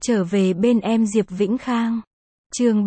Trở về bên em Diệp Vĩnh Khang. Chương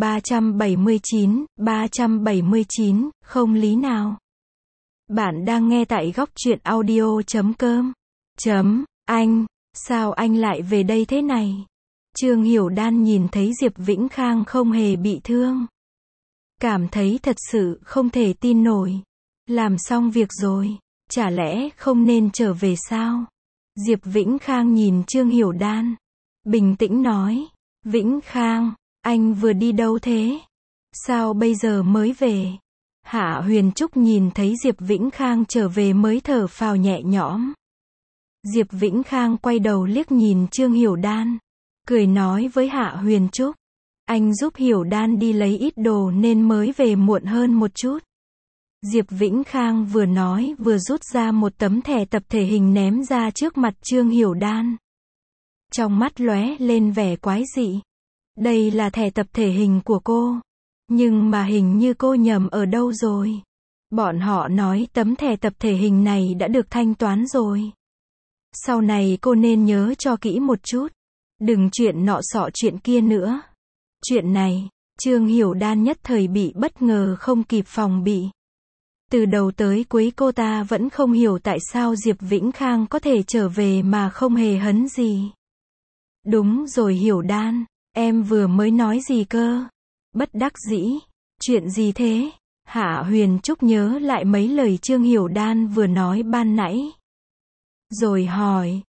379, không lý nào. Bạn đang nghe tại góc truyện audio.com. Anh, sao anh lại về đây thế này? Trương Hiểu Đan nhìn thấy Diệp Vĩnh Khang không hề bị thương. Cảm thấy thật sự không thể tin nổi. Làm xong việc rồi, chả lẽ không nên trở về sao? Diệp Vĩnh Khang nhìn Trương Hiểu Đan, bình tĩnh nói, Vĩnh Khang, anh vừa đi đâu thế? Sao bây giờ mới về? Hạ Huyền Trúc nhìn thấy Diệp Vĩnh Khang trở về mới thở phào nhẹ nhõm. Diệp Vĩnh Khang quay đầu liếc nhìn Trương Hiểu Đan, cười nói với Hạ Huyền Trúc, anh giúp Hiểu Đan đi lấy ít đồ nên mới về muộn hơn một chút. Diệp Vĩnh Khang vừa nói vừa rút ra một tấm thẻ tập thể hình ném ra trước mặt Trương Hiểu Đan. Trong mắt lóe lên vẻ quái dị. Đây là thẻ tập thể hình của cô. Nhưng mà hình như cô nhầm ở đâu rồi. Bọn họ nói tấm thẻ tập thể hình này đã được thanh toán rồi. Sau này cô nên nhớ cho kỹ một chút. Đừng chuyện nọ xọ chuyện kia nữa. Chuyện này, Trương Hiểu Đan nhất thời bị bất ngờ không kịp phòng bị. Từ đầu tới cuối cô ta vẫn không hiểu tại sao Diệp Vĩnh Khang có thể trở về mà không hề hấn gì. Đúng rồi Hiểu Đan, em vừa mới nói gì cơ? Bất đắc dĩ, chuyện gì thế? Hạ Huyền Trúc nhớ lại mấy lời Trương Hiểu Đan vừa nói ban nãy. Rồi hỏi,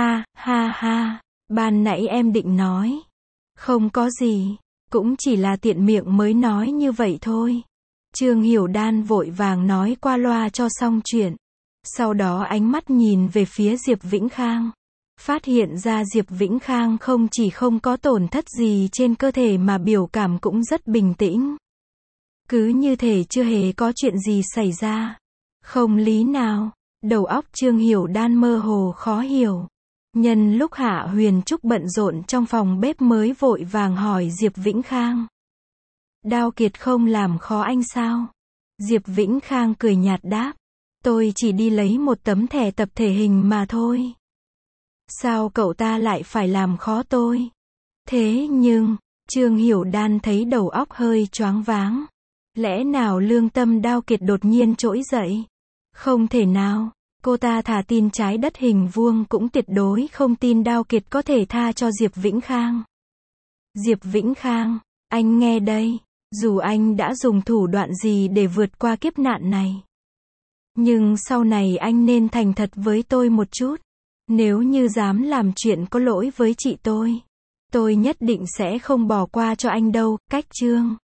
ha, ban nãy em định nói. Không có gì, cũng chỉ là tiện miệng mới nói như vậy thôi. Trương Hiểu Đan vội vàng nói qua loa cho xong chuyện. Sau đó ánh mắt nhìn về phía Diệp Vĩnh Khang. Phát hiện ra Diệp Vĩnh Khang không chỉ không có tổn thất gì trên cơ thể mà biểu cảm cũng rất bình tĩnh. Cứ như thể chưa hề có chuyện gì xảy ra. Không lý nào, đầu óc Trương Hiểu Đan mơ hồ khó hiểu. Nhân lúc Hạ Huyền Trúc bận rộn trong phòng bếp mới vội vàng hỏi Diệp Vĩnh Khang. Đao Kiệt không làm khó anh sao? Diệp Vĩnh Khang cười nhạt đáp. Tôi chỉ đi lấy một tấm thẻ tập thể hình mà thôi. Sao cậu ta lại phải làm khó tôi? Thế nhưng, Trương Hiểu Đan thấy đầu óc hơi choáng váng. Lẽ nào lương tâm Đao Kiệt đột nhiên trỗi dậy? Không thể nào, cô ta thà tin trái đất hình vuông cũng tuyệt đối không tin Đao Kiệt có thể tha cho Diệp Vĩnh Khang. Diệp Vĩnh Khang, anh nghe đây, dù anh đã dùng thủ đoạn gì để vượt qua kiếp nạn này. Nhưng sau này anh nên thành thật với tôi một chút. Nếu như dám làm chuyện có lỗi với chị tôi nhất định sẽ không bỏ qua cho anh đâu. Cách chương